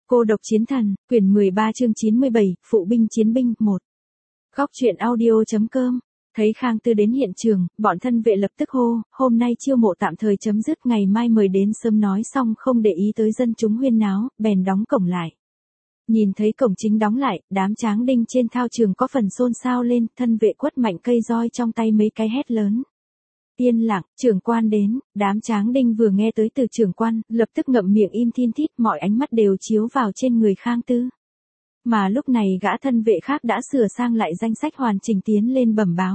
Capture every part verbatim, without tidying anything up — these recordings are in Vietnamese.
Cô độc chiến thần, quyển mười ba chương chín mươi bảy, phụ binh chiến binh, một. Góc truyện audio.com. Thấy Khang Tư đến hiện trường, bọn thân vệ lập tức hô, hôm nay chiêu mộ tạm thời chấm dứt, ngày mai mời đến sớm, nói xong không để ý tới dân chúng huyên náo, bèn đóng cổng lại. Nhìn thấy cổng chính đóng lại, đám tráng đinh trên thao trường có phần xôn xao lên, thân vệ quất mạnh cây roi trong tay mấy cái hét lớn. Yên lặng, trưởng quan đến, đám tráng đinh vừa nghe tới từ trưởng quan, lập tức ngậm miệng im thin thít, mọi ánh mắt đều chiếu vào trên người Khang Tư. Mà lúc này gã thân vệ khác đã sửa sang lại danh sách hoàn chỉnh tiến lên bẩm báo.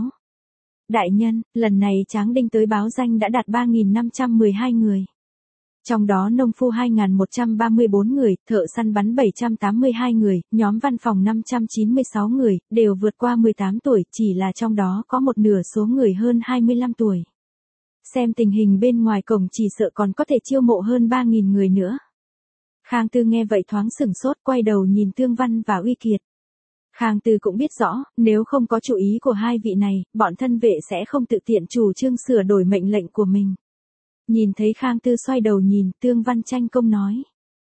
Đại nhân, lần này tráng đinh tới báo danh đã đạt ba nghìn năm trăm mười hai người. Trong đó nông phu hai nghìn một trăm ba mươi bốn người, thợ săn bắn bảy trăm tám mươi hai người, nhóm văn phòng năm trăm chín mươi sáu người, đều vượt qua mười tám tuổi, chỉ là trong đó có một nửa số người hơn hai mươi lăm tuổi. Xem tình hình bên ngoài cổng chỉ sợ còn có thể chiêu mộ hơn ba nghìn người nữa. Khang Tư nghe vậy thoáng sửng sốt, quay đầu nhìn Tương Văn và Uy Kiệt. Khang Tư cũng biết rõ, nếu không có chủ ý của hai vị này, bọn thân vệ sẽ không tự tiện chủ trương sửa đổi mệnh lệnh của mình. Nhìn thấy Khang Tư xoay đầu nhìn, Tương Văn tranh công nói.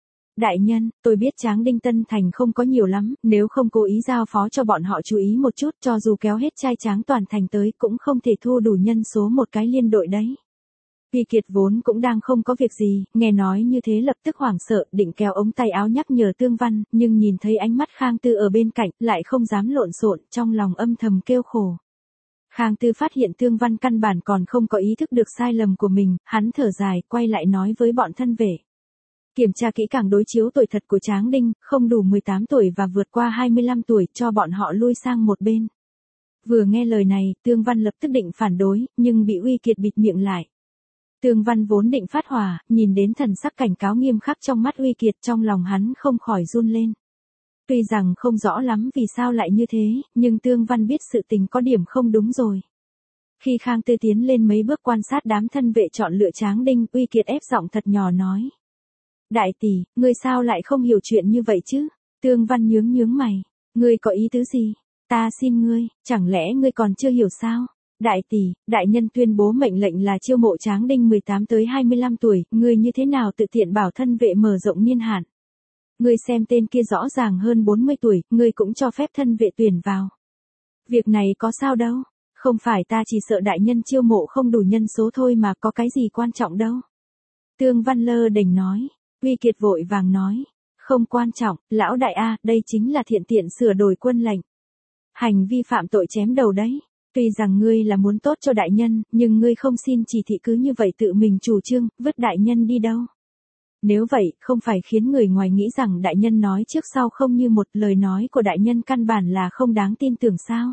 Đại nhân, tôi biết tráng đinh Tân Thành không có nhiều lắm, nếu không cố ý giao phó cho bọn họ chú ý một chút, cho dù kéo hết trai tráng toàn thành tới cũng không thể thu đủ nhân số một cái liên đội đấy. Uy Kiệt vốn cũng đang không có việc gì, nghe nói như thế lập tức hoảng sợ, định kéo ống tay áo nhắc nhở Tương Văn, nhưng nhìn thấy ánh mắt Khang Tư ở bên cạnh, lại không dám lộn xộn, trong lòng âm thầm kêu khổ. Khang Tư phát hiện Tương Văn căn bản còn không có ý thức được sai lầm của mình, hắn thở dài, quay lại nói với bọn thân vệ. Kiểm tra kỹ càng đối chiếu tuổi thật của tráng đinh, không đủ mười tám tuổi và vượt qua hai mươi lăm tuổi, cho bọn họ lui sang một bên. Vừa nghe lời này, Tương Văn lập tức định phản đối, nhưng bị Uy Kiệt bịt miệng lại. Tương Văn vốn định phát hỏa, nhìn đến thần sắc cảnh cáo nghiêm khắc trong mắt Uy Kiệt, trong lòng hắn không khỏi run lên. Tuy rằng không rõ lắm vì sao lại như thế, nhưng Tương Văn biết sự tình có điểm không đúng rồi. Khi Khang Tư tiến lên mấy bước quan sát đám thân vệ chọn lựa tráng đinh, Uy Kiệt ép giọng thật nhỏ nói. Đại tỷ, ngươi sao lại không hiểu chuyện như vậy chứ? Tương Văn nhướng nhướng mày. Ngươi có ý tứ gì? Ta xin ngươi, chẳng lẽ ngươi còn chưa hiểu sao? Đại tỷ, đại nhân tuyên bố mệnh lệnh là chiêu mộ tráng đinh mười tám tới hai mươi lăm tuổi, ngươi như thế nào tự tiện bảo thân vệ mở rộng niên hạn? Ngươi xem tên kia rõ ràng hơn bốn mươi tuổi, ngươi cũng cho phép thân vệ tuyển vào. Việc này có sao đâu, không phải ta chỉ sợ đại nhân chiêu mộ không đủ nhân số thôi mà, có cái gì quan trọng đâu. Tương Văn lơ đễnh nói. Uy Kiệt vội vàng nói, không quan trọng, lão đại a, đây chính là thiện tiện sửa đổi quân lệnh. Hành vi phạm tội chém đầu đấy. Tuy rằng ngươi là muốn tốt cho đại nhân, nhưng ngươi không xin chỉ thị cứ như vậy tự mình chủ trương, vứt đại nhân đi đâu. Nếu vậy, không phải khiến người ngoài nghĩ rằng đại nhân nói trước sau không như một, lời nói của đại nhân căn bản là không đáng tin tưởng sao?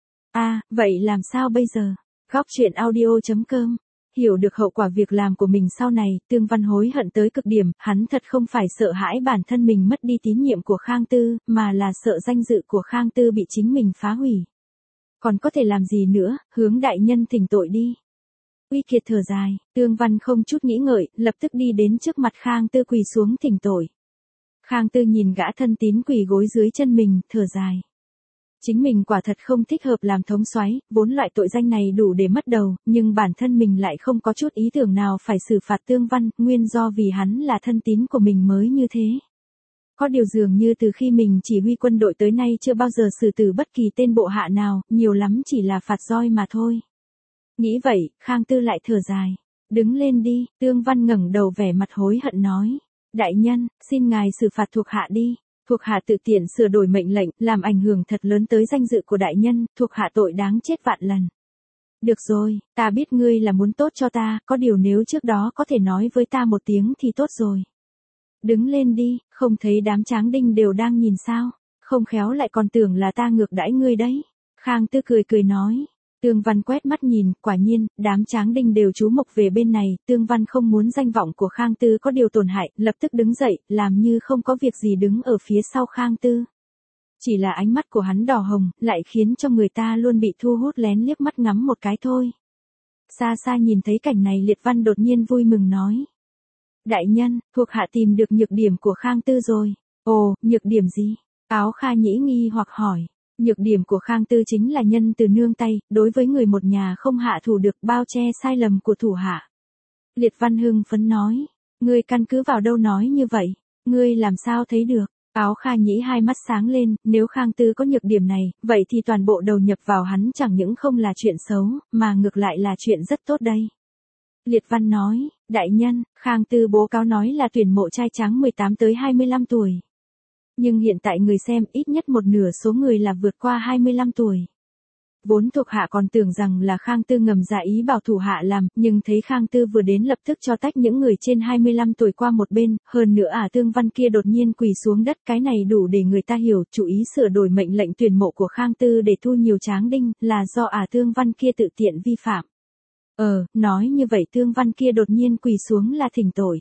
À, vậy làm sao bây giờ? Góc truyện audio.com. Hiểu được hậu quả việc làm của mình sau này, Tương Văn hối hận tới cực điểm, hắn thật không phải sợ hãi bản thân mình mất đi tín nhiệm của Khang Tư, mà là sợ danh dự của Khang Tư bị chính mình phá hủy. Còn có thể làm gì nữa, hướng đại nhân thỉnh tội đi. Uy Kiệt thở dài, Tương Văn không chút nghĩ ngợi, lập tức đi đến trước mặt Khang Tư quỳ xuống thỉnh tội. Khang Tư nhìn gã thân tín quỳ gối dưới chân mình, thở dài. Chính mình quả thật không thích hợp làm thống soái, vốn loại tội danh này đủ để mất đầu, nhưng bản thân mình lại không có chút ý tưởng nào phải xử phạt Tương Văn, nguyên do vì hắn là thân tín của mình mới như thế. Có điều dường như từ khi mình chỉ huy quân đội tới nay chưa bao giờ xử tử bất kỳ tên bộ hạ nào, nhiều lắm chỉ là phạt roi mà thôi. Nghĩ vậy, Khang Tư lại thở dài. Đứng lên đi, Tương Văn ngẩng đầu vẻ mặt hối hận nói. Đại nhân, xin ngài xử phạt thuộc hạ đi. Thuộc hạ tự tiện sửa đổi mệnh lệnh, làm ảnh hưởng thật lớn tới danh dự của đại nhân, thuộc hạ tội đáng chết vạn lần. Được rồi, ta biết ngươi là muốn tốt cho ta, có điều nếu trước đó có thể nói với ta một tiếng thì tốt rồi. Đứng lên đi, không thấy đám tráng đinh đều đang nhìn sao, không khéo lại còn tưởng là ta ngược đãi ngươi đấy. Khang Tư cười cười nói. Tương Văn quét mắt nhìn, quả nhiên, đám tráng đinh đều chú mục về bên này, Tương Văn không muốn danh vọng của Khang Tư có điều tổn hại, lập tức đứng dậy, làm như không có việc gì đứng ở phía sau Khang Tư. Chỉ là ánh mắt của hắn đỏ hồng, lại khiến cho người ta luôn bị thu hút lén liếc mắt ngắm một cái thôi. Xa xa nhìn thấy cảnh này Liệt Văn đột nhiên vui mừng nói. Đại nhân, thuộc hạ tìm được nhược điểm của Khang Tư rồi. Ồ, nhược điểm gì? Áo Kha Nhĩ nghi hoặc hỏi. Nhược điểm của Khang Tư chính là nhân từ nương tay, đối với người một nhà không hạ thủ được, bao che sai lầm của thủ hạ. Liệt Văn hưng phấn nói, ngươi căn cứ vào đâu nói như vậy? Ngươi làm sao thấy được? Áo Kha Nhĩ hai mắt sáng lên, nếu Khang Tư có nhược điểm này, vậy thì toàn bộ đầu nhập vào hắn chẳng những không là chuyện xấu, mà ngược lại là chuyện rất tốt đây. Liệt Văn nói, đại nhân, Khang Tư bố cáo nói là tuyển mộ trai tráng mười tám tới hai mươi lăm tuổi. Nhưng hiện tại người xem ít nhất một nửa số người là vượt qua hai mươi lăm tuổi. Vốn thuộc hạ còn tưởng rằng là Khang Tư ngầm dạ ý bảo thủ hạ làm, nhưng thấy Khang Tư vừa đến lập tức cho tách những người trên hai mươi lăm tuổi qua một bên, hơn nữa Ả Tương Văn kia đột nhiên quỳ xuống đất, cái này đủ để người ta hiểu, chủ ý sửa đổi mệnh lệnh tuyển mộ của Khang Tư để thu nhiều tráng đinh, là do Ả Tương Văn kia tự tiện vi phạm. Ờ, nói như vậy Tương Văn kia đột nhiên quỳ xuống là thỉnh tội.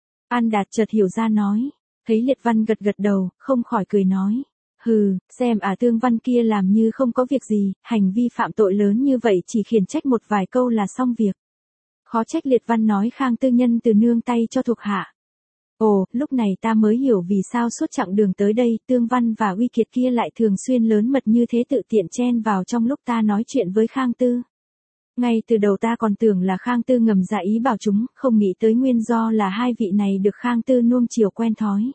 An Đạt chợt hiểu ra nói, thấy Liệt Văn gật gật đầu, không khỏi cười nói. Hừ, xem Ả Tương Văn kia làm như không có việc gì, hành vi phạm tội lớn như vậy chỉ khiển trách một vài câu là xong việc. Khó trách Liệt Văn nói Khang Tư nhân từ nương tay cho thuộc hạ. Ồ, lúc này ta mới hiểu vì sao suốt chặng đường tới đây, Tương Văn và Uy Kiệt kia lại thường xuyên lớn mật như thế tự tiện chen vào trong lúc ta nói chuyện với Khang Tư. Ngay từ đầu ta còn tưởng là Khang Tư ngầm dạ ý bảo chúng, không nghĩ tới nguyên do là hai vị này được Khang Tư nuông chiều quen thói.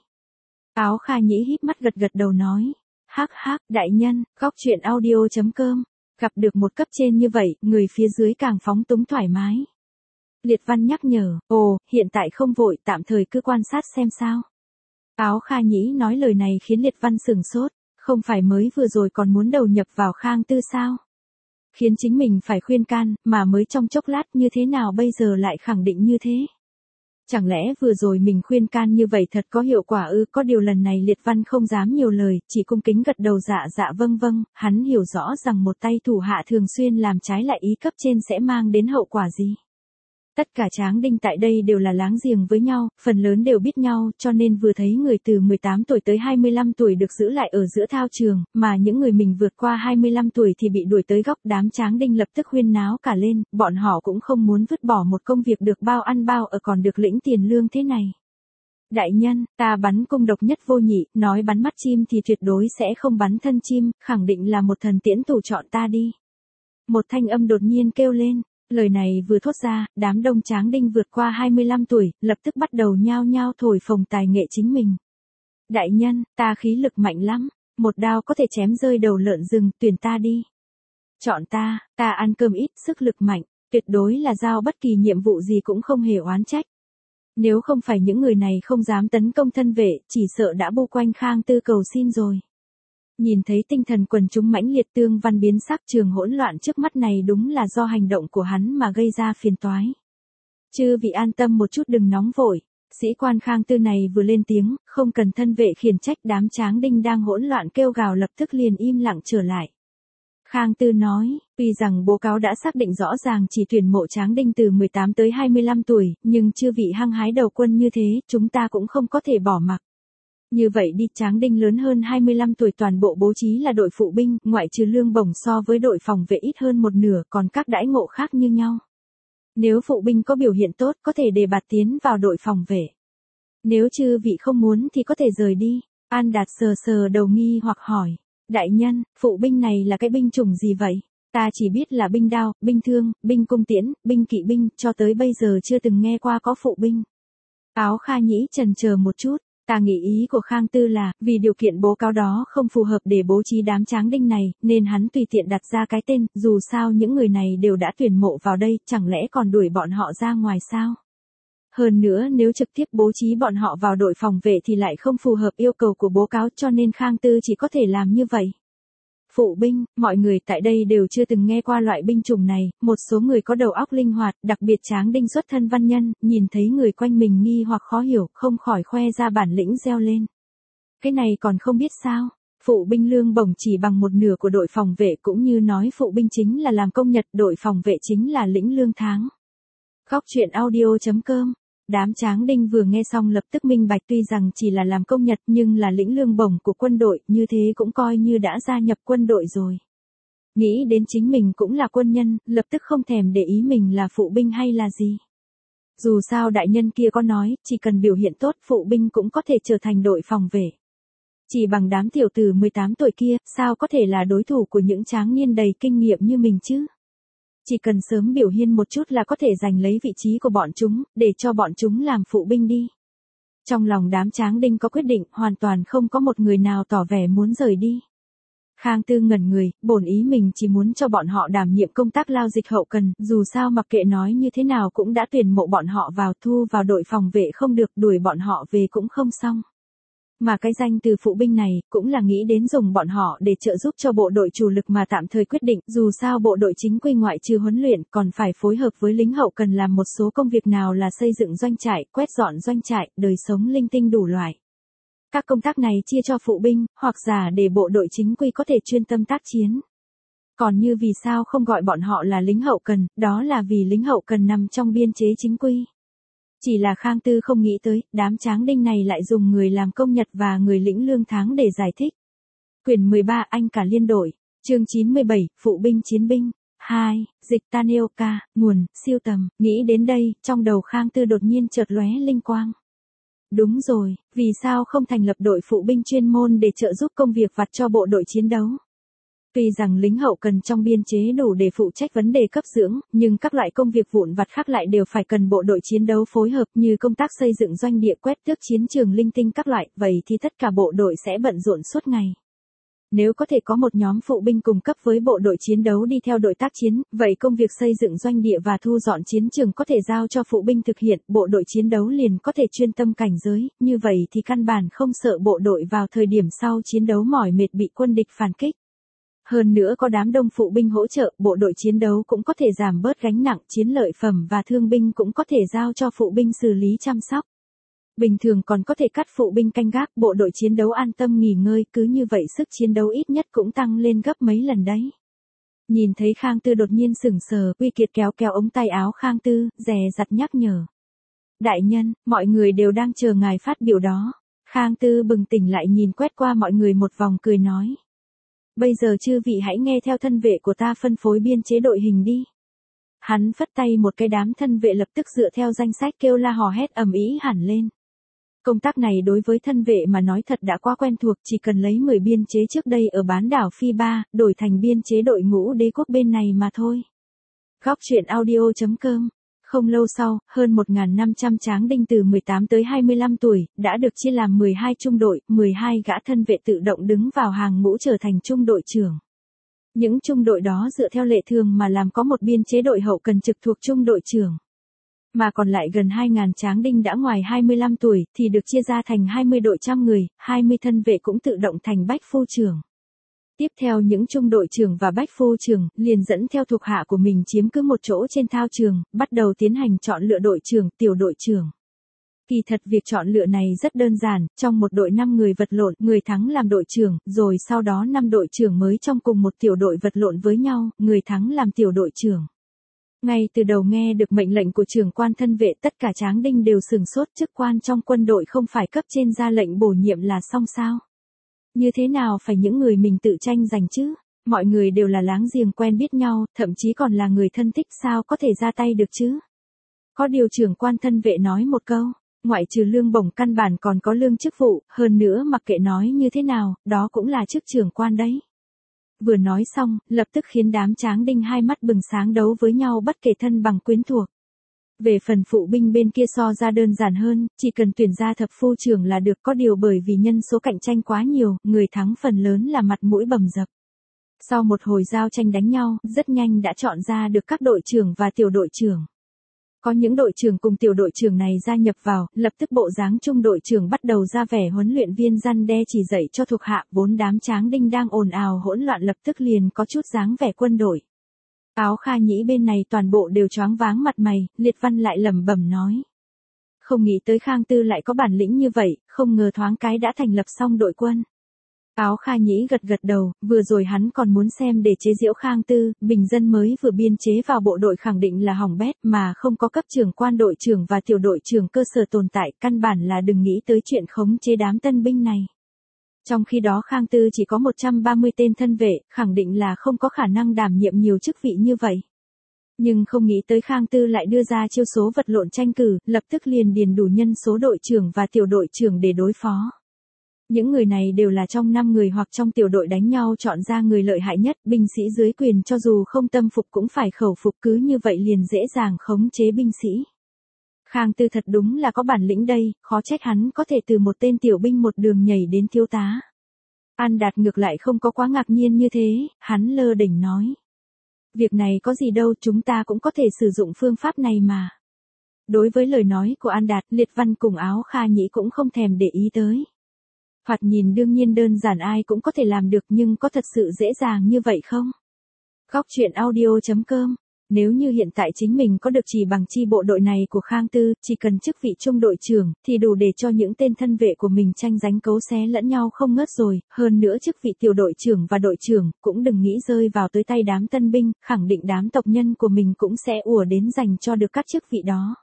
Áo Kha Nhĩ híp mắt gật gật đầu nói, hắc hắc, đại nhân, góc truyện audio chấm com, gặp được một cấp trên như vậy, người phía dưới càng phóng túng thoải mái. Liệt Văn nhắc nhở, ồ, hiện tại không vội, tạm thời cứ quan sát xem sao. Áo Kha Nhĩ nói lời này khiến Liệt Văn sửng sốt, không phải mới vừa rồi còn muốn đầu nhập vào Khang Tư sao? Khiến chính mình phải khuyên can, mà mới trong chốc lát như thế nào bây giờ lại khẳng định như thế? Chẳng lẽ vừa rồi mình khuyên can như vậy thật có hiệu quả ư? Có điều lần này Liệt Văn không dám nhiều lời, chỉ cung kính gật đầu dạ dạ vâng vâng, hắn hiểu rõ rằng một tay thủ hạ thường xuyên làm trái lại ý cấp trên sẽ mang đến hậu quả gì. Tất cả tráng đinh tại đây đều là láng giềng với nhau, phần lớn đều biết nhau, cho nên vừa thấy người từ mười tám tuổi tới hai mươi lăm tuổi được giữ lại ở giữa thao trường, mà những người mình vượt qua hai mươi lăm tuổi thì bị đuổi tới góc, đám tráng đinh lập tức huyên náo cả lên, bọn họ cũng không muốn vứt bỏ một công việc được bao ăn bao ở còn được lĩnh tiền lương thế này. Đại nhân, ta bắn cung độc nhất vô nhị, nói bắn mắt chim thì tuyệt đối sẽ không bắn thân chim, khẳng định là một thần tiễn thủ chọn ta đi. Một thanh âm đột nhiên kêu lên. Lời này vừa thốt ra, đám đông tráng đinh vượt qua hai mươi lăm tuổi, lập tức bắt đầu nhao nhao thổi phồng tài nghệ chính mình. Đại nhân, ta khí lực mạnh lắm, một đao có thể chém rơi đầu lợn rừng, tuyển ta đi. Chọn ta, ta ăn cơm ít, sức lực mạnh, tuyệt đối là giao bất kỳ nhiệm vụ gì cũng không hề oán trách. Nếu không phải những người này không dám tấn công thân vệ, chỉ sợ đã bu quanh Khang Tư cầu xin rồi. Nhìn thấy tinh thần quần chúng mãnh liệt, Tương Văn biến sắc, trường hỗn loạn trước mắt này đúng là do hành động của hắn mà gây ra phiền toái. Chư vị an tâm một chút đừng nóng vội, sĩ quan Khang Tư này vừa lên tiếng, không cần thân vệ khiển trách, đám tráng đinh đang hỗn loạn kêu gào lập tức liền im lặng trở lại. Khang Tư nói, tuy rằng báo cáo đã xác định rõ ràng chỉ tuyển mộ tráng đinh từ mười tám tới hai mươi lăm tuổi, nhưng chư vị hăng hái đầu quân như thế, chúng ta cũng không có thể bỏ mặc. Như vậy đi, tráng đinh lớn hơn hai mươi lăm tuổi toàn bộ bố trí là đội phụ binh, ngoại trừ lương bổng so với đội phòng vệ ít hơn một nửa, còn các đãi ngộ khác như nhau. Nếu phụ binh có biểu hiện tốt, có thể đề bạt tiến vào đội phòng vệ. Nếu chư vị không muốn thì có thể rời đi. An Đạt sờ sờ đầu nghi hoặc hỏi, đại nhân, phụ binh này là cái binh chủng gì vậy? Ta chỉ biết là binh đao, binh thương, binh cung tiễn, binh kỵ binh, cho tới bây giờ chưa từng nghe qua có phụ binh. Áo Kha Nhĩ chần chờ một chút. Ta nghĩ ý của Khang Tư là, vì điều kiện báo cáo đó không phù hợp để bố trí đám tráng đinh này, nên hắn tùy tiện đặt ra cái tên, dù sao những người này đều đã tuyển mộ vào đây, chẳng lẽ còn đuổi bọn họ ra ngoài sao? Hơn nữa nếu trực tiếp bố trí bọn họ vào đội phòng vệ thì lại không phù hợp yêu cầu của báo cáo, cho nên Khang Tư chỉ có thể làm như vậy. Phụ binh, mọi người tại đây đều chưa từng nghe qua loại binh chủng này, một số người có đầu óc linh hoạt, đặc biệt tráng đinh xuất thân văn nhân, nhìn thấy người quanh mình nghi hoặc khó hiểu, không khỏi khoe ra bản lĩnh reo lên. Cái này còn không biết sao? Phụ binh lương bổng chỉ bằng một nửa của đội phòng vệ, cũng như nói phụ binh chính là làm công nhật, đội phòng vệ chính là lĩnh lương tháng. Góc truyện audio chấm com. Đám tráng đinh vừa nghe xong lập tức minh bạch, tuy rằng chỉ là làm công nhật nhưng là lĩnh lương bổng của quân đội, như thế cũng coi như đã gia nhập quân đội rồi. Nghĩ đến chính mình cũng là quân nhân, lập tức không thèm để ý mình là phụ binh hay là gì. Dù sao đại nhân kia có nói, chỉ cần biểu hiện tốt phụ binh cũng có thể trở thành đội phòng vệ. Chỉ bằng đám tiểu tử mười tám tuổi kia, sao có thể là đối thủ của những tráng niên đầy kinh nghiệm như mình chứ? Chỉ cần sớm biểu hiện một chút là có thể giành lấy vị trí của bọn chúng, để cho bọn chúng làm phụ binh đi. Trong lòng đám Tráng Đinh có quyết định, hoàn toàn không có một người nào tỏ vẻ muốn rời đi. Khang Tư ngẩn người, bổn ý mình chỉ muốn cho bọn họ đảm nhiệm công tác lao dịch hậu cần, dù sao mặc kệ nói như thế nào cũng đã tuyển mộ bọn họ vào, thu vào đội phòng vệ không được, đuổi bọn họ về cũng không xong. Mà cái danh từ phụ binh này, cũng là nghĩ đến dùng bọn họ để trợ giúp cho bộ đội chủ lực mà tạm thời quyết định, dù sao bộ đội chính quy ngoại trừ huấn luyện, còn phải phối hợp với lính hậu cần làm một số công việc nào là xây dựng doanh trại, quét dọn doanh trại, đời sống linh tinh đủ loại. Các công tác này chia cho phụ binh, hoặc giả để bộ đội chính quy có thể chuyên tâm tác chiến. Còn như vì sao không gọi bọn họ là lính hậu cần, đó là vì lính hậu cần nằm trong biên chế chính quy. Chỉ là Khang Tư không nghĩ tới, đám Tráng Đinh này lại dùng người làm công nhật và người lĩnh lương tháng để giải thích. Quyển mười ba Anh cả liên đội, chương chín mươi bảy, Phụ binh chiến binh, hai, Dịch Tanioka, nguồn, siêu tầm, nghĩ đến đây, trong đầu Khang Tư đột nhiên chợt lóe linh quang. Đúng rồi, vì sao không thành lập đội phụ binh chuyên môn để trợ giúp công việc vặt cho bộ đội chiến đấu? Tuy rằng lính hậu cần trong biên chế đủ để phụ trách vấn đề cấp dưỡng, nhưng các loại công việc vụn vặt khác lại đều phải cần bộ đội chiến đấu phối hợp như công tác xây dựng doanh địa, quét tước chiến trường linh tinh các loại, vậy thì tất cả bộ đội sẽ bận rộn suốt ngày. Nếu có thể có một nhóm phụ binh cùng cấp với bộ đội chiến đấu đi theo đội tác chiến, vậy công việc xây dựng doanh địa và thu dọn chiến trường có thể giao cho phụ binh thực hiện, bộ đội chiến đấu liền có thể chuyên tâm cảnh giới, như vậy thì căn bản không sợ bộ đội vào thời điểm sau chiến đấu mỏi mệt bị quân địch phản kích. Hơn nữa có đám đông phụ binh hỗ trợ, bộ đội chiến đấu cũng có thể giảm bớt gánh nặng, chiến lợi phẩm và thương binh cũng có thể giao cho phụ binh xử lý chăm sóc. Bình thường còn có thể cắt phụ binh canh gác, bộ đội chiến đấu an tâm nghỉ ngơi, cứ như vậy sức chiến đấu ít nhất cũng tăng lên gấp mấy lần đấy. Nhìn thấy Khang Tư đột nhiên sững sờ, Uy Kiệt kéo kéo ống tay áo Khang Tư, dè dặt nhắc nhở. Đại nhân, mọi người đều đang chờ ngài phát biểu đó. Khang Tư bừng tỉnh lại nhìn quét qua mọi người một vòng cười nói. Bây giờ chư vị hãy nghe theo thân vệ của ta phân phối biên chế đội hình đi. Hắn phất tay một cái, đám thân vệ lập tức dựa theo danh sách kêu la hò hét ầm ĩ hẳn lên. Công tác này đối với thân vệ mà nói thật đã quá quen thuộc, chỉ cần lấy mười biên chế trước đây ở bán đảo Phi Ba, đổi thành biên chế đội ngũ đế quốc bên này mà thôi. Góc truyện audio chấm com. Không lâu sau, hơn một nghìn năm trăm Tráng Đinh từ mười tám tới hai mươi lăm tuổi, đã được chia làm mười hai trung đội, mười hai gã thân vệ tự động đứng vào hàng ngũ trở thành trung đội trưởng. Những trung đội đó dựa theo lệ thường mà làm có một biên chế đội hậu cần trực thuộc trung đội trưởng. Mà còn lại gần hai nghìn Tráng Đinh đã ngoài hai mươi lăm tuổi, thì được chia ra thành hai mươi đội trăm người, hai mươi thân vệ cũng tự động thành bách phu trưởng. Tiếp theo những trung đội trưởng và bách phu trưởng, liền dẫn theo thuộc hạ của mình chiếm cứ một chỗ trên thao trường, bắt đầu tiến hành chọn lựa đội trưởng, tiểu đội trưởng. Kỳ thật việc chọn lựa này rất đơn giản, trong một đội năm người vật lộn, người thắng làm đội trưởng, rồi sau đó năm đội trưởng mới trong cùng một tiểu đội vật lộn với nhau, người thắng làm tiểu đội trưởng. Ngay từ đầu nghe được mệnh lệnh của trưởng quan thân vệ, tất cả Tráng Đinh đều sửng sốt, chức quan trong quân đội không phải cấp trên ra lệnh bổ nhiệm là xong sao? Như thế nào phải những người mình tự tranh giành chứ? Mọi người đều là láng giềng quen biết nhau, thậm chí còn là người thân thích, sao có thể ra tay được chứ? Có điều trưởng quan thân vệ nói một câu, ngoại trừ lương bổng căn bản còn có lương chức vụ, hơn nữa mặc kệ nói như thế nào, đó cũng là chức trưởng quan đấy. Vừa nói xong, lập tức khiến đám Tráng Đinh hai mắt bừng sáng đấu với nhau bất kể thân bằng quyến thuộc. Về phần phụ binh bên kia so ra đơn giản hơn, chỉ cần tuyển ra thập phu trưởng là được, có điều bởi vì nhân số cạnh tranh quá nhiều, người thắng phần lớn là mặt mũi bầm dập. Sau một hồi giao tranh đánh nhau, rất nhanh đã chọn ra được các đội trưởng và tiểu đội trưởng. Có những đội trưởng cùng tiểu đội trưởng này gia nhập vào, lập tức bộ dáng trung đội trưởng bắt đầu ra vẻ huấn luyện viên răn đe chỉ dạy cho thuộc hạ, bốn đám Tráng Đinh đang ồn ào hỗn loạn lập tức liền có chút dáng vẻ quân đội. Áo Kha Nhĩ bên này toàn bộ đều choáng váng mặt mày, Liệt Văn lại lẩm bẩm nói. Không nghĩ tới Khang Tư lại có bản lĩnh như vậy, không ngờ thoáng cái đã thành lập xong đội quân. Áo Kha Nhĩ gật gật đầu, vừa rồi hắn còn muốn xem để chế giễu Khang Tư, bình dân mới vừa biên chế vào bộ đội khẳng định là hỏng bét mà không có cấp trưởng quan đội trưởng và tiểu đội trưởng cơ sở tồn tại, căn bản là đừng nghĩ tới chuyện khống chế đám tân binh này. Trong khi đó Khang Tư chỉ có một trăm ba mươi tên thân vệ, khẳng định là không có khả năng đảm nhiệm nhiều chức vị như vậy. Nhưng không nghĩ tới Khang Tư lại đưa ra chiêu số vật lộn tranh cử, lập tức liền điền đủ nhân số đội trưởng và tiểu đội trưởng để đối phó. Những người này đều là trong năm người hoặc trong tiểu đội đánh nhau chọn ra người lợi hại nhất, binh sĩ dưới quyền cho dù không tâm phục cũng phải khẩu phục, cứ như vậy liền dễ dàng khống chế binh sĩ. Khang Tư thật đúng là có bản lĩnh đây, khó trách hắn có thể từ một tên tiểu binh một đường nhảy đến thiếu tá. An Đạt ngược lại không có quá ngạc nhiên như thế, hắn lơ đỉnh nói. Việc này có gì đâu, chúng ta cũng có thể sử dụng phương pháp này mà. Đối với lời nói của An Đạt, Liệt Văn cùng Áo Kha Nhĩ cũng không thèm để ý tới. Thoạt nhìn đương nhiên đơn giản ai cũng có thể làm được, nhưng có thật sự dễ dàng như vậy không? Góc truyện audio chấm com. Nếu như hiện tại chính mình có được chỉ bằng chi bộ đội này của Khang Tư, chỉ cần chức vị trung đội trưởng, thì đủ để cho những tên thân vệ của mình tranh giành cấu xé lẫn nhau không ngớt rồi, hơn nữa chức vị tiểu đội trưởng và đội trưởng, cũng đừng nghĩ rơi vào tới tay đám tân binh, khẳng định đám tộc nhân của mình cũng sẽ ùa đến giành cho được các chức vị đó.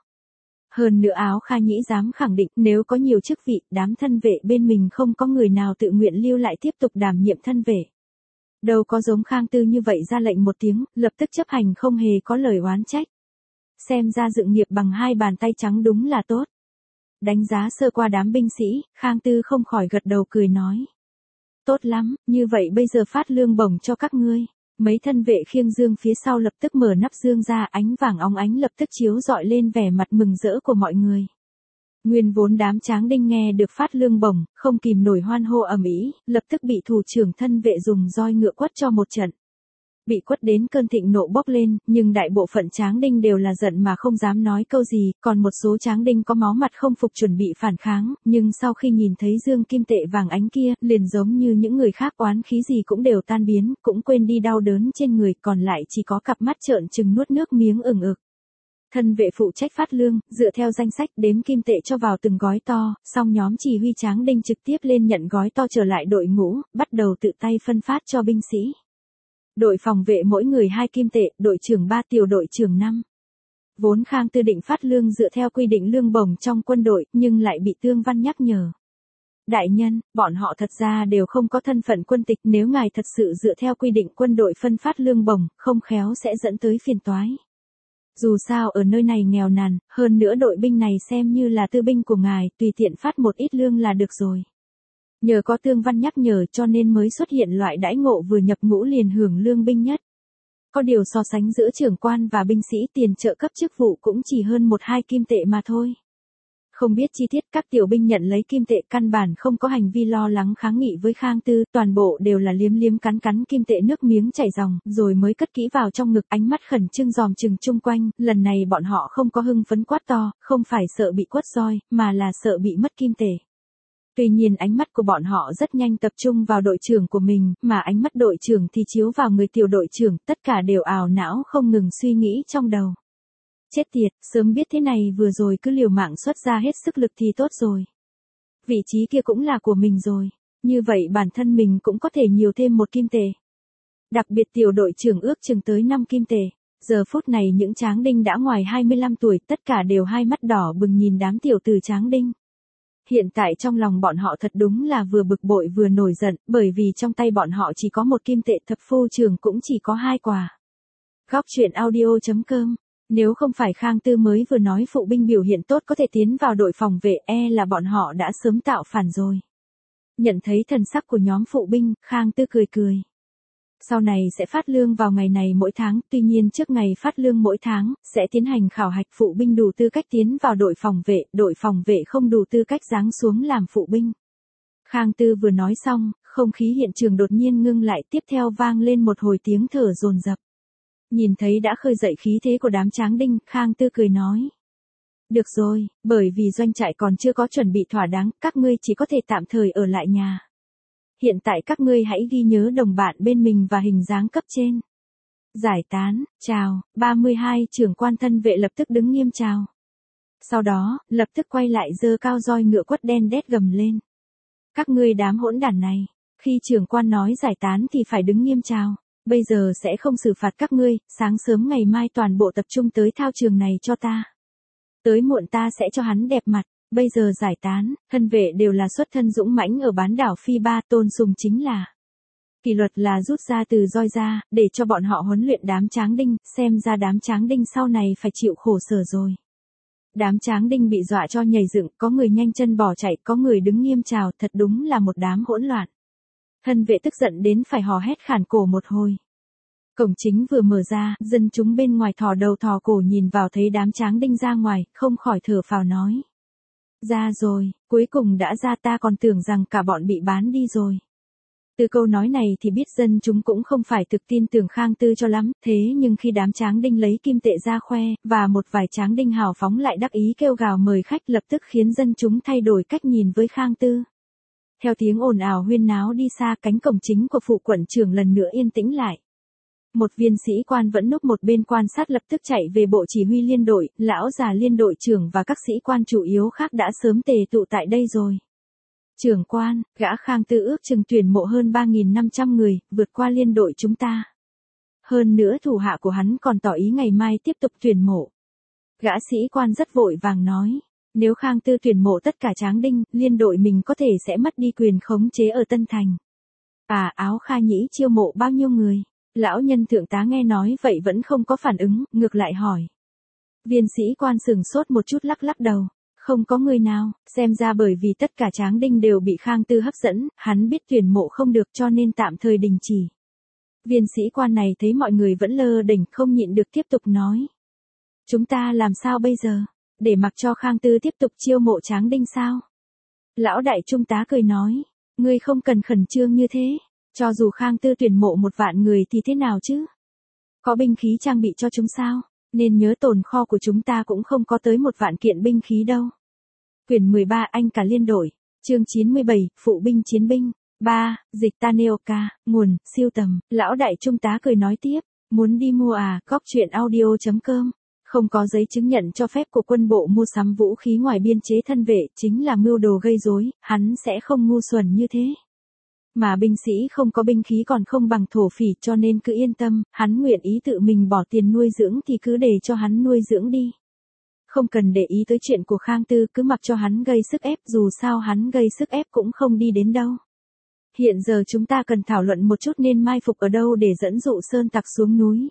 Hơn nữa Áo Kha Nhĩ dám khẳng định, nếu có nhiều chức vị, đám thân vệ bên mình không có người nào tự nguyện lưu lại tiếp tục đảm nhiệm thân vệ. Đâu có giống Khang Tư như vậy ra lệnh một tiếng, lập tức chấp hành không hề có lời oán trách. Xem ra dựng nghiệp bằng hai bàn tay trắng đúng là tốt. Đánh giá sơ qua đám binh sĩ, Khang Tư không khỏi gật đầu cười nói. Tốt lắm, như vậy bây giờ phát lương bổng cho các ngươi. Mấy thân vệ khiêng dương phía sau lập tức mở nắp dương ra, ánh vàng óng ánh lập tức chiếu rọi lên vẻ mặt mừng rỡ của mọi người. Nguyên vốn đám tráng đinh nghe được phát lương bổng, không kìm nổi hoan hô ầm ĩ, lập tức bị thủ trưởng thân vệ dùng roi ngựa quất cho một trận. Bị quất đến cơn thịnh nộ bốc lên, nhưng đại bộ phận tráng đinh đều là giận mà không dám nói câu gì, còn một số tráng đinh có máu mặt không phục chuẩn bị phản kháng, nhưng sau khi nhìn thấy dương kim tệ vàng ánh kia, liền giống như những người khác oán khí gì cũng đều tan biến, cũng quên đi đau đớn trên người, còn lại chỉ có cặp mắt trợn trừng nuốt nước miếng ửng ực. Thân vệ phụ trách phát lương, dựa theo danh sách đếm kim tệ cho vào từng gói to, xong nhóm chỉ huy tráng đinh trực tiếp lên nhận gói to trở lại đội ngũ, bắt đầu tự tay phân phát cho binh sĩ. Đội phòng vệ mỗi người hai kim tệ, đội trưởng ba, tiểu đội trưởng năm. Vốn Khang Tư định phát lương dựa theo quy định lương bổng trong quân đội, nhưng lại bị Tương Văn nhắc nhở. Đại nhân, bọn họ thật ra đều không có thân phận quân tịch, nếu ngài thật sự dựa theo quy định quân đội phân phát lương bổng, không khéo sẽ dẫn tới phiền toái. Dù sao ở nơi này nghèo nàn, hơn nữa đội binh này xem như là tư binh của ngài, tùy tiện phát một ít lương là được rồi. Nhờ có Tương Văn nhắc nhở cho nên mới xuất hiện loại đãi ngộ vừa nhập ngũ liền hưởng lương binh nhất. Có điều so sánh giữa trưởng quan và binh sĩ, tiền trợ cấp chức vụ cũng chỉ hơn một hai kim tệ mà thôi. Không biết chi tiết, các tiểu binh nhận lấy kim tệ căn bản không có hành vi lo lắng kháng nghị với Khang Tư, toàn bộ đều là liếm liếm cắn cắn kim tệ nước miếng chảy ròng, rồi mới cất kỹ vào trong ngực, ánh mắt khẩn trương dòm chừng chung quanh, lần này bọn họ không có hưng phấn quát to, không phải sợ bị quất roi, mà là sợ bị mất kim tệ. Tuy nhiên ánh mắt của bọn họ rất nhanh tập trung vào đội trưởng của mình, mà ánh mắt đội trưởng thì chiếu vào người tiểu đội trưởng, tất cả đều ảo não không ngừng suy nghĩ trong đầu. Chết tiệt, sớm biết thế này vừa rồi cứ liều mạng xuất ra hết sức lực thì tốt rồi. Vị trí kia cũng là của mình rồi, như vậy bản thân mình cũng có thể nhiều thêm một kim tệ. Đặc biệt tiểu đội trưởng ước chừng tới năm kim tệ. Giờ phút này những tráng đinh đã ngoài hai mươi lăm tuổi, tất cả đều hai mắt đỏ bừng nhìn đám tiểu tử tráng đinh. Hiện tại trong lòng bọn họ thật đúng là vừa bực bội vừa nổi giận, bởi vì trong tay bọn họ chỉ có một kim tệ, thập phu trường cũng chỉ có hai quả. Góc truyện audio chấm com. Nếu không phải Khang Tư mới vừa nói phụ binh biểu hiện tốt có thể tiến vào đội phòng vệ, e là bọn họ đã sớm tạo phản rồi. Nhận thấy thần sắc của nhóm phụ binh, Khang Tư cười cười. Sau này sẽ phát lương vào ngày này mỗi tháng, tuy nhiên trước ngày phát lương mỗi tháng, sẽ tiến hành khảo hạch phụ binh đủ tư cách tiến vào đội phòng vệ, đội phòng vệ không đủ tư cách giáng xuống làm phụ binh. Khang Tư vừa nói xong, không khí hiện trường đột nhiên ngưng lại, tiếp theo vang lên một hồi tiếng thở dồn dập. Nhìn thấy đã khơi dậy khí thế của đám tráng đinh, Khang Tư cười nói. Được rồi, bởi vì doanh trại còn chưa có chuẩn bị thỏa đáng, các ngươi chỉ có thể tạm thời ở lại nhà. Hiện tại các ngươi hãy ghi nhớ đồng bạn bên mình và hình dáng cấp trên. Giải tán, chào, ba mươi hai trưởng quan thân vệ lập tức đứng nghiêm chào. Sau đó, lập tức quay lại giơ cao roi ngựa quất đen đét gầm lên. Các ngươi đám hỗn đản này, khi trưởng quan nói giải tán thì phải đứng nghiêm chào. Bây giờ sẽ không xử phạt các ngươi, sáng sớm ngày mai toàn bộ tập trung tới thao trường này cho ta. Tới muộn ta sẽ cho hắn đẹp mặt. Bây giờ giải tán, thân vệ đều là xuất thân dũng mãnh ở bán đảo Phi Ba, Tôn Sùng chính là. Kỷ luật là rút ra từ roi ra, để cho bọn họ huấn luyện đám tráng đinh, xem ra đám tráng đinh sau này phải chịu khổ sở rồi. Đám tráng đinh bị dọa cho nhảy dựng, có người nhanh chân bỏ chạy, có người đứng nghiêm chào, thật đúng là một đám hỗn loạn. Thân vệ tức giận đến phải hò hét khản cổ một hồi. Cổng chính vừa mở ra, dân chúng bên ngoài thò đầu thò cổ nhìn vào thấy đám tráng đinh ra ngoài, không khỏi thở phào nói. Ra rồi, cuối cùng đã ra, ta còn tưởng rằng cả bọn bị bán đi rồi. Từ câu nói này thì biết dân chúng cũng không phải thực tin tưởng Khang Tư cho lắm, thế nhưng khi đám tráng đinh lấy kim tệ ra khoe, và một vài tráng đinh hào phóng lại đắc ý kêu gào mời khách, lập tức khiến dân chúng thay đổi cách nhìn với Khang Tư. Theo tiếng ồn ào huyên náo đi xa, cánh cổng chính của phụ quận trưởng lần nữa yên tĩnh lại. Một viên sĩ quan vẫn núp một bên quan sát lập tức chạy về bộ chỉ huy liên đội, lão già liên đội trưởng và các sĩ quan chủ yếu khác đã sớm tề tụ tại đây rồi. Trưởng quan, gã Khang Tư ước chừng tuyển mộ hơn ba nghìn năm trăm người, vượt qua liên đội chúng ta. Hơn nữa thủ hạ của hắn còn tỏ ý ngày mai tiếp tục tuyển mộ. Gã sĩ quan rất vội vàng nói, nếu Khang Tư tuyển mộ tất cả tráng đinh, liên đội mình có thể sẽ mất đi quyền khống chế ở Tân Thành. À, Áo Kha Nhĩ chiêu mộ bao nhiêu người? Lão nhân thượng tá nghe nói vậy vẫn không có phản ứng, ngược lại hỏi. Viên sĩ quan sừng sốt một chút lắc lắc đầu. Không có người nào, xem ra bởi vì tất cả tráng đinh đều bị Khang Tư hấp dẫn, hắn biết tuyển mộ không được cho nên tạm thời đình chỉ. Viên sĩ quan này thấy mọi người vẫn lơ đỉnh không nhịn được tiếp tục nói. Chúng ta làm sao bây giờ? Để mặc cho Khang Tư tiếp tục chiêu mộ tráng đinh sao? Lão đại trung tá cười nói, ngươi không cần khẩn trương như thế, cho dù Khang Tư tuyển mộ một vạn người thì thế nào chứ? Có binh khí trang bị cho chúng sao? Nên nhớ tồn kho của chúng ta cũng không có tới một vạn kiện binh khí đâu. Quyển mười ba Anh cả liên đội, chương chín mươi bảy, phụ binh chiến binh. ba. Dịch Taneoka, nguồn, siêu tầm, lão đại trung tá cười nói tiếp, muốn đi mua à, góc truyện audio chấm com. Không có giấy chứng nhận cho phép của quân bộ mua sắm vũ khí ngoài biên chế thân vệ, chính là mưu đồ gây rối, hắn sẽ không ngu xuẩn như thế. Mà binh sĩ không có binh khí còn không bằng thổ phỉ cho nên cứ yên tâm, hắn nguyện ý tự mình bỏ tiền nuôi dưỡng thì cứ để cho hắn nuôi dưỡng đi. Không cần để ý tới chuyện của Khang Tư, cứ mặc cho hắn gây sức ép, dù sao hắn gây sức ép cũng không đi đến đâu. Hiện giờ chúng ta cần thảo luận một chút nên mai phục ở đâu để dẫn dụ sơn tặc xuống núi.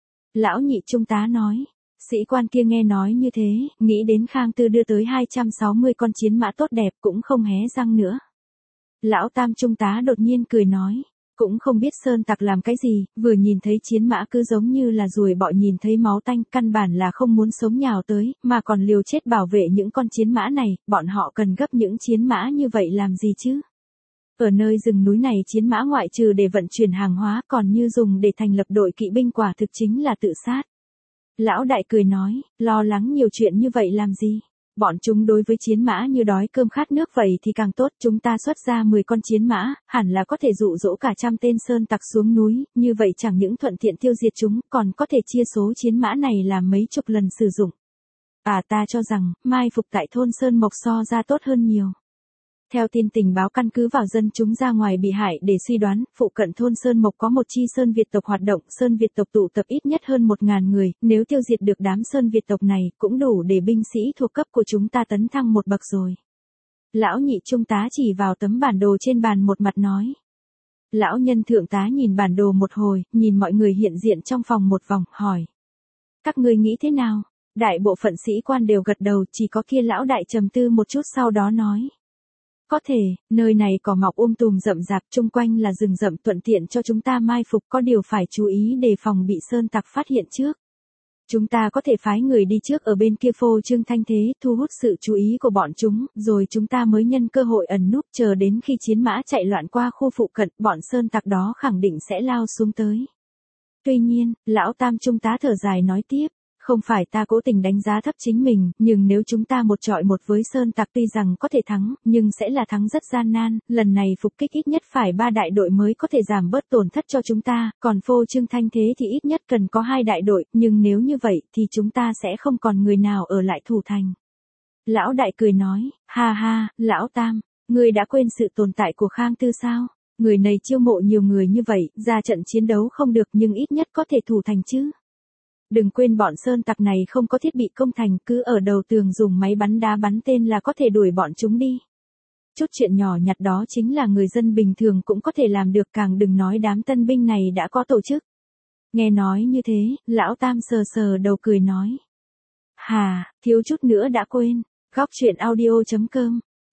Lão nhị trung tá nói. Sĩ quan kia nghe nói như thế, nghĩ đến Khang Tư đưa tới hai trăm sáu mươi con chiến mã tốt đẹp cũng không hé răng nữa. Lão tam trung tá đột nhiên cười nói, cũng không biết sơn tặc làm cái gì, vừa nhìn thấy chiến mã cứ giống như là ruồi bọ nhìn thấy máu tanh, căn bản là không muốn sống nhào tới, mà còn liều chết bảo vệ những con chiến mã này, bọn họ cần gấp những chiến mã như vậy làm gì chứ? Ở nơi rừng núi này chiến mã ngoại trừ để vận chuyển hàng hóa còn như dùng để thành lập đội kỵ binh quả thực chính là tự sát. Lão đại cười nói, lo lắng nhiều chuyện như vậy làm gì? Bọn chúng đối với chiến mã như đói cơm khát nước vậy thì càng tốt, chúng ta xuất ra mười con chiến mã, hẳn là có thể dụ dỗ cả trăm tên sơn tặc xuống núi, như vậy chẳng những thuận tiện tiêu diệt chúng, còn có thể chia số chiến mã này làm mấy chục lần sử dụng. À, ta cho rằng, mai phục tại thôn Sơn Mộc so ra tốt hơn nhiều. Theo tin tình báo căn cứ vào dân chúng ra ngoài bị hại để suy đoán, phụ cận thôn Sơn Mộc có một chi Sơn Việt tộc hoạt động, Sơn Việt tộc tụ tập ít nhất hơn một nghìn người, nếu tiêu diệt được đám Sơn Việt tộc này, cũng đủ để binh sĩ thuộc cấp của chúng ta tấn thăng một bậc rồi. Lão nhị trung tá chỉ vào tấm bản đồ trên bàn một mặt nói. Lão nhân thượng tá nhìn bản đồ một hồi, nhìn mọi người hiện diện trong phòng một vòng, hỏi. Các ngươi nghĩ thế nào? Đại bộ phận sĩ quan đều gật đầu, chỉ có kia lão đại trầm tư một chút sau đó nói. Có thể, nơi này cỏ mọc um tùm rậm rạp, chung quanh là rừng rậm thuận tiện cho chúng ta mai phục, có điều phải chú ý đề phòng bị sơn tặc phát hiện trước. Chúng ta có thể phái người đi trước ở bên kia phô trương thanh thế, thu hút sự chú ý của bọn chúng, rồi chúng ta mới nhân cơ hội ẩn núp chờ đến khi chiến mã chạy loạn qua khu phụ cận, bọn sơn tặc đó khẳng định sẽ lao xuống tới. Tuy nhiên, lão tam trung tá thở dài nói tiếp. Không phải ta cố tình đánh giá thấp chính mình, nhưng nếu chúng ta một trọi một với sơn tặc tuy rằng có thể thắng, nhưng sẽ là thắng rất gian nan, lần này phục kích ít nhất phải ba đại đội mới có thể giảm bớt tổn thất cho chúng ta, còn phô trương thanh thế thì ít nhất cần có hai đại đội, nhưng nếu như vậy thì chúng ta sẽ không còn người nào ở lại thủ thành. Lão đại cười nói, ha ha, lão tam, ngươi đã quên sự tồn tại của Khang Tư sao? Người này chiêu mộ nhiều người như vậy, ra trận chiến đấu không được nhưng ít nhất có thể thủ thành chứ. Đừng quên bọn sơn tặc này không có thiết bị công thành, cứ ở đầu tường dùng máy bắn đá bắn tên là có thể đuổi bọn chúng đi. Chút chuyện nhỏ nhặt đó chính là người dân bình thường cũng có thể làm được, càng đừng nói đám tân binh này đã có tổ chức. Nghe nói như thế, lão tam sờ sờ đầu cười nói. Hà, thiếu chút nữa đã quên, góc truyện audio chấm com.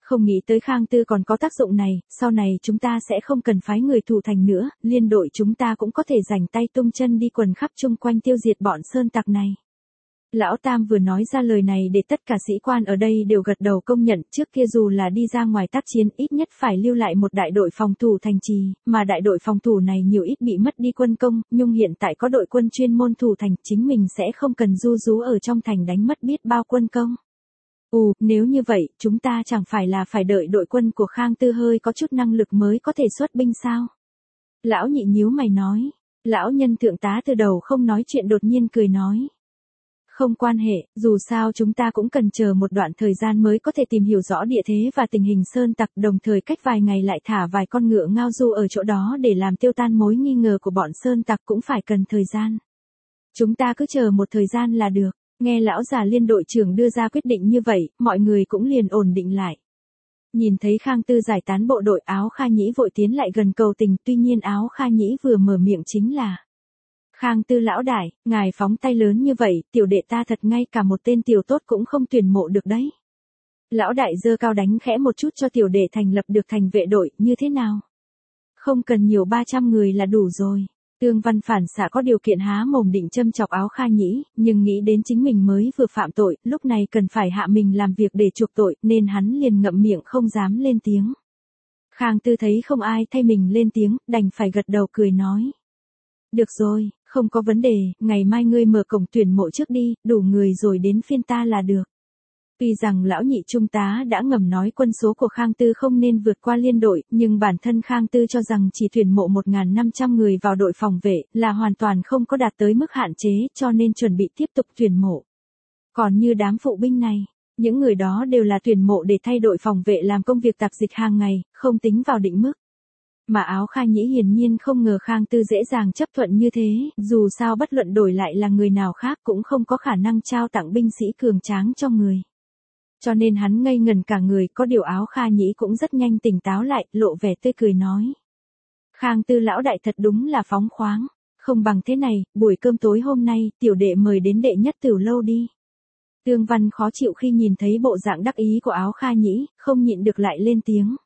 Không nghĩ tới Khang Tư còn có tác dụng này, sau này chúng ta sẽ không cần phái người thủ thành nữa, liên đội chúng ta cũng có thể rảnh tay tung chân đi quần khắp chung quanh tiêu diệt bọn sơn tặc này. Lão Tam vừa nói ra lời này để tất cả sĩ quan ở đây đều gật đầu công nhận, trước kia dù là đi ra ngoài tác chiến ít nhất phải lưu lại một đại đội phòng thủ thành trì, mà đại đội phòng thủ này nhiều ít bị mất đi quân công, nhưng hiện tại có đội quân chuyên môn thủ thành, chính mình sẽ không cần du rú ở trong thành đánh mất biết bao quân công. Ù, nếu như vậy, chúng ta chẳng phải là phải đợi đội quân của Khang Tư hơi có chút năng lực mới có thể xuất binh sao? Lão Nhị nhíu mày nói. Lão nhân thượng tá từ đầu không nói chuyện đột nhiên cười nói. Không quan hệ, dù sao chúng ta cũng cần chờ một đoạn thời gian mới có thể tìm hiểu rõ địa thế và tình hình sơn tặc, đồng thời cách vài ngày lại thả vài con ngựa ngao du ở chỗ đó để làm tiêu tan mối nghi ngờ của bọn sơn tặc cũng phải cần thời gian. Chúng ta cứ chờ một thời gian là được. Nghe lão già liên đội trưởng đưa ra quyết định như vậy, mọi người cũng liền ổn định lại. Nhìn thấy Khang Tư giải tán bộ đội, Áo Kha Nhĩ vội tiến lại gần cầu tình, tuy nhiên Áo Kha Nhĩ vừa mở miệng chính là: Khang Tư lão đại, ngài phóng tay lớn như vậy, tiểu đệ ta thật ngay cả một tên tiểu tốt cũng không tuyển mộ được đấy. Lão đại giơ cao đánh khẽ một chút cho tiểu đệ thành lập được thành vệ đội, như thế nào? Không cần nhiều, ba trăm người là đủ rồi. Tương Văn phản xạ có điều kiện há mồm định châm chọc Áo Kha Nhĩ, nhưng nghĩ đến chính mình mới vừa phạm tội, lúc này cần phải hạ mình làm việc để chuộc tội, nên hắn liền ngậm miệng không dám lên tiếng. Khang Tư thấy không ai thay mình lên tiếng, đành phải gật đầu cười nói. Được rồi, không có vấn đề, ngày mai ngươi mở cổng tuyển mộ trước đi, đủ người rồi đến phiên ta là được. Tuy rằng lão nhị trung tá đã ngầm nói quân số của Khang Tư không nên vượt qua liên đội, nhưng bản thân Khang Tư cho rằng chỉ tuyển mộ một nghìn năm trăm người vào đội phòng vệ là hoàn toàn không có đạt tới mức hạn chế, cho nên chuẩn bị tiếp tục tuyển mộ. Còn như đám phụ binh này, những người đó đều là tuyển mộ để thay đội phòng vệ làm công việc tạp dịch hàng ngày, không tính vào định mức. Mà Áo Kha Nhĩ hiển nhiên không ngờ Khang Tư dễ dàng chấp thuận như thế, dù sao bất luận đổi lại là người nào khác cũng không có khả năng trao tặng binh sĩ cường tráng cho người. Cho nên hắn ngây ngần cả người, có điều Áo Kha Nhĩ cũng rất nhanh tỉnh táo lại, lộ vẻ tươi cười nói. Khang Tư lão đại thật đúng là phóng khoáng, không bằng thế này, buổi cơm tối hôm nay, tiểu đệ mời đến đệ nhất Tửu lâu đi. Tương Văn khó chịu khi nhìn thấy bộ dạng đắc ý của Áo Kha Nhĩ, không nhịn được lại lên tiếng.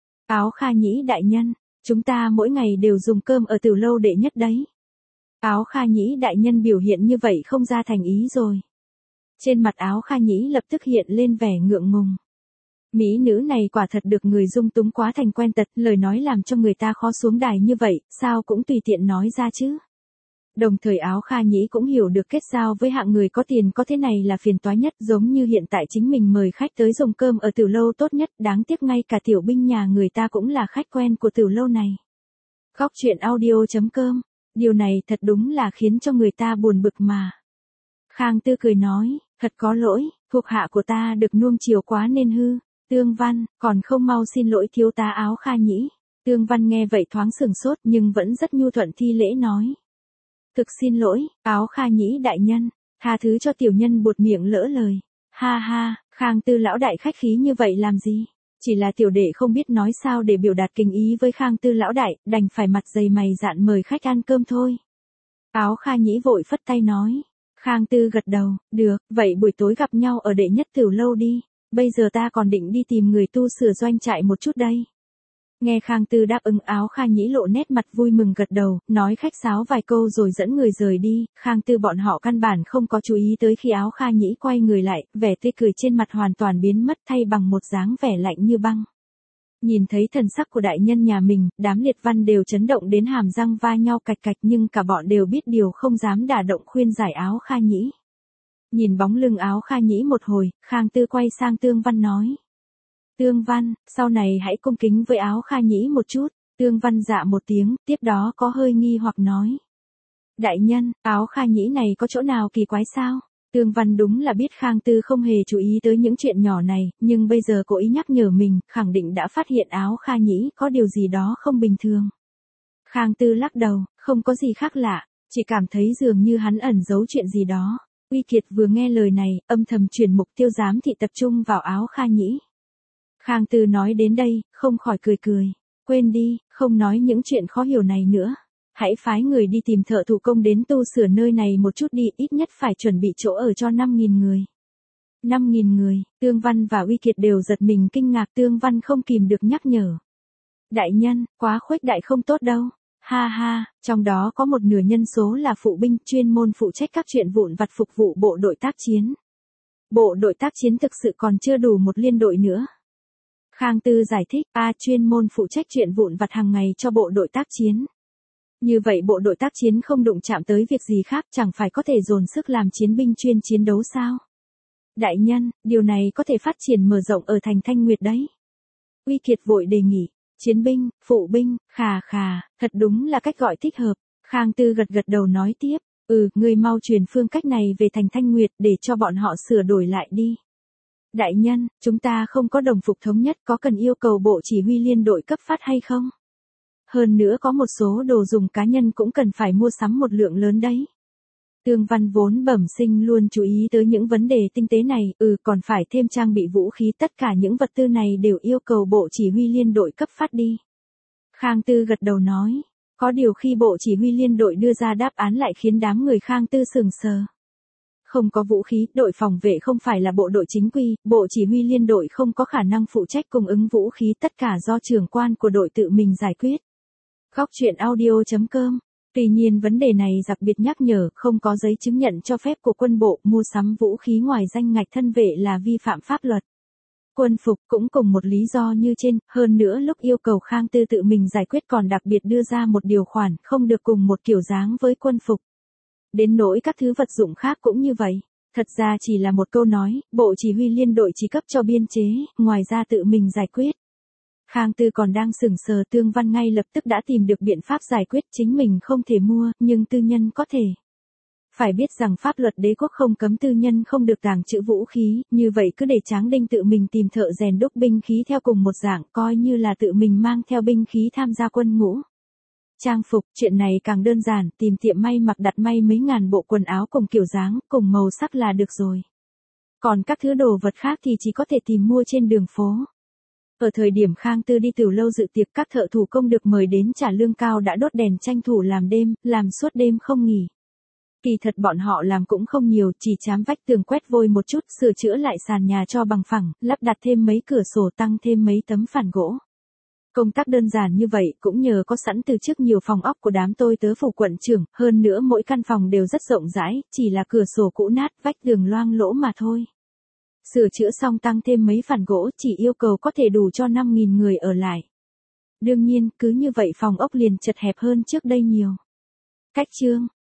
Áo Kha Nhĩ đại nhân, chúng ta mỗi ngày đều dùng cơm ở Tửu lâu đệ nhất đấy. Áo Kha Nhĩ đại nhân biểu hiện như vậy không ra thành ý rồi. Trên mặt Áo Kha Nhĩ lập tức hiện lên vẻ ngượng ngùng. Mỹ nữ này quả thật được người dung túng quá thành quen tật, lời nói làm cho người ta khó xuống đài như vậy, sao cũng tùy tiện nói ra chứ. Đồng thời Áo Kha Nhĩ cũng hiểu được kết giao với hạng người có tiền có thế này là phiền toái nhất, giống như hiện tại chính mình mời khách tới dùng cơm ở Tửu lâu tốt nhất, đáng tiếc ngay cả tiểu binh nhà người ta cũng là khách quen của Tửu lâu này. Góc truyện audio chấm com, điều này thật đúng là khiến cho người ta buồn bực mà. Khang Tư cười nói, thật có lỗi, thuộc hạ của ta được nuông chiều quá nên hư. Tương Văn, còn không mau xin lỗi thiếu tá Áo Kha Nhĩ. Tương Văn nghe vậy thoáng sừng sốt nhưng vẫn rất nhu thuận thi lễ nói. Thực xin lỗi, Áo Kha Nhĩ đại nhân, tha thứ cho tiểu nhân buột miệng lỡ lời. Ha ha, Khang Tư lão đại khách khí như vậy làm gì? Chỉ là tiểu đệ không biết nói sao để biểu đạt kính ý với Khang Tư lão đại, đành phải mặt dày mày dạn mời khách ăn cơm thôi. Áo Kha Nhĩ vội phất tay nói. Khang Tư gật đầu, được, vậy buổi tối gặp nhau ở đệ nhất Tửu lâu đi, bây giờ ta còn định đi tìm người tu sửa doanh trại một chút đây. Nghe Khang Tư đáp ứng, Áo Kha Nhĩ lộ nét mặt vui mừng gật đầu, nói khách sáo vài câu rồi dẫn người rời đi. Khang Tư bọn họ căn bản không có chú ý tới khi Áo Kha Nhĩ quay người lại, vẻ tươi cười trên mặt hoàn toàn biến mất thay bằng một dáng vẻ lạnh như băng. Nhìn thấy thần sắc của đại nhân nhà mình, đám liệt văn đều chấn động đến hàm răng va nhau cạch cạch, nhưng cả bọn đều biết điều không dám đả động khuyên giải Áo Kha Nhĩ. Nhìn bóng lưng Áo Kha Nhĩ một hồi, Khang Tư quay sang Tương Văn nói. Tương Văn, sau này hãy cung kính với Áo Kha Nhĩ một chút. Tương Văn dạ một tiếng, tiếp đó có hơi nghi hoặc nói. Đại nhân, Áo Kha Nhĩ này có chỗ nào kỳ quái sao? Tương Văn đúng là biết Khang Tư không hề chú ý tới những chuyện nhỏ này, nhưng bây giờ cố ý nhắc nhở mình, khẳng định đã phát hiện Áo Kha Nhĩ có điều gì đó không bình thường. Khang Tư lắc đầu, không có gì khác lạ, chỉ cảm thấy dường như hắn ẩn giấu chuyện gì đó. Uy Kiệt vừa nghe lời này, âm thầm chuyển mục tiêu giám thị tập trung vào Áo Kha Nhĩ. Khang Tư nói đến đây, không khỏi cười cười. Quên đi, không nói những chuyện khó hiểu này nữa. Hãy phái người đi tìm thợ thủ công đến tu sửa nơi này một chút đi, ít nhất phải chuẩn bị chỗ ở cho năm nghìn người. năm nghìn người, Tương Văn và Uy Kiệt đều giật mình kinh ngạc. Tương Văn không kìm được nhắc nhở. Đại nhân, quá khuếch đại không tốt đâu. Ha ha, trong đó có một nửa nhân số là phụ binh chuyên môn phụ trách các chuyện vụn vặt phục vụ bộ đội tác chiến. Bộ đội tác chiến thực sự còn chưa đủ một liên đội nữa. Khang Tư giải thích, A chuyên môn phụ trách chuyện vụn vặt hàng ngày cho bộ đội tác chiến. Như vậy bộ đội tác chiến không đụng chạm tới việc gì khác, chẳng phải có thể dồn sức làm chiến binh chuyên chiến đấu sao? Đại nhân, điều này có thể phát triển mở rộng ở thành Thanh Nguyệt đấy. Uy Kiệt vội đề nghị, chiến binh, phụ binh, khà khà, thật đúng là cách gọi thích hợp. Khang Tư gật gật đầu nói tiếp, ừ, người mau truyền phương cách này về thành Thanh Nguyệt để cho bọn họ sửa đổi lại đi. Đại nhân, chúng ta không có đồng phục thống nhất, có cần yêu cầu bộ chỉ huy liên đội cấp phát hay không? Hơn nữa có một số đồ dùng cá nhân cũng cần phải mua sắm một lượng lớn đấy. Tương Văn vốn bẩm sinh luôn chú ý tới những vấn đề tinh tế này, ừ còn phải thêm trang bị vũ khí, tất cả những vật tư này đều yêu cầu bộ chỉ huy liên đội cấp phát đi. Khang Tư gật đầu nói, có điều khi bộ chỉ huy liên đội đưa ra đáp án lại khiến đám người Khang Tư sừng sờ. Không có vũ khí, đội phòng vệ không phải là bộ đội chính quy, bộ chỉ huy liên đội không có khả năng phụ trách cung ứng vũ khí, tất cả do trưởng quan của đội tự mình giải quyết. Góc truyện audio chấm com. Tuy nhiên vấn đề này đặc biệt nhắc nhở, không có giấy chứng nhận cho phép của quân bộ, mua sắm vũ khí ngoài danh ngạch thân vệ là vi phạm pháp luật. Quân phục cũng cùng một lý do như trên, hơn nữa lúc yêu cầu Khang Tư tự mình giải quyết còn đặc biệt đưa ra một điều khoản, không được cùng một kiểu dáng với quân phục. Đến nỗi các thứ vật dụng khác cũng như vậy. Thật ra chỉ là một câu nói, bộ chỉ huy liên đội chỉ cấp cho biên chế, ngoài ra tự mình giải quyết. Khang Tư còn đang sững sờ, Tương Văn ngay lập tức đã tìm được biện pháp giải quyết, chính mình không thể mua, nhưng tư nhân có thể. Phải biết rằng pháp luật đế quốc không cấm tư nhân không được tàng trữ vũ khí, như vậy cứ để Tráng Đinh tự mình tìm thợ rèn đúc binh khí theo cùng một dạng, coi như là tự mình mang theo binh khí tham gia quân ngũ. Trang phục, chuyện này càng đơn giản, tìm tiệm may mặc đặt may mấy ngàn bộ quần áo cùng kiểu dáng, cùng màu sắc là được rồi. Còn các thứ đồ vật khác thì chỉ có thể tìm mua trên đường phố. Ở thời điểm Khang Tư đi tiểu lâu dự tiệc, các thợ thủ công được mời đến trả lương cao đã đốt đèn tranh thủ làm đêm, làm suốt đêm không nghỉ. Kỳ thật bọn họ làm cũng không nhiều, chỉ chám vách tường, quét vôi một chút, sửa chữa lại sàn nhà cho bằng phẳng, lắp đặt thêm mấy cửa sổ, tăng thêm mấy tấm phản gỗ. Công tác đơn giản như vậy cũng nhờ có sẵn từ trước nhiều phòng ốc của đám tôi tớ phủ quận trưởng, hơn nữa mỗi căn phòng đều rất rộng rãi, chỉ là cửa sổ cũ nát, vách tường loang lỗ mà thôi. Sửa chữa xong tăng thêm mấy phản gỗ, chỉ yêu cầu có thể đủ cho năm nghìn người ở lại. Đương nhiên, cứ như vậy phòng ốc liền chật hẹp hơn trước đây nhiều. Cách chương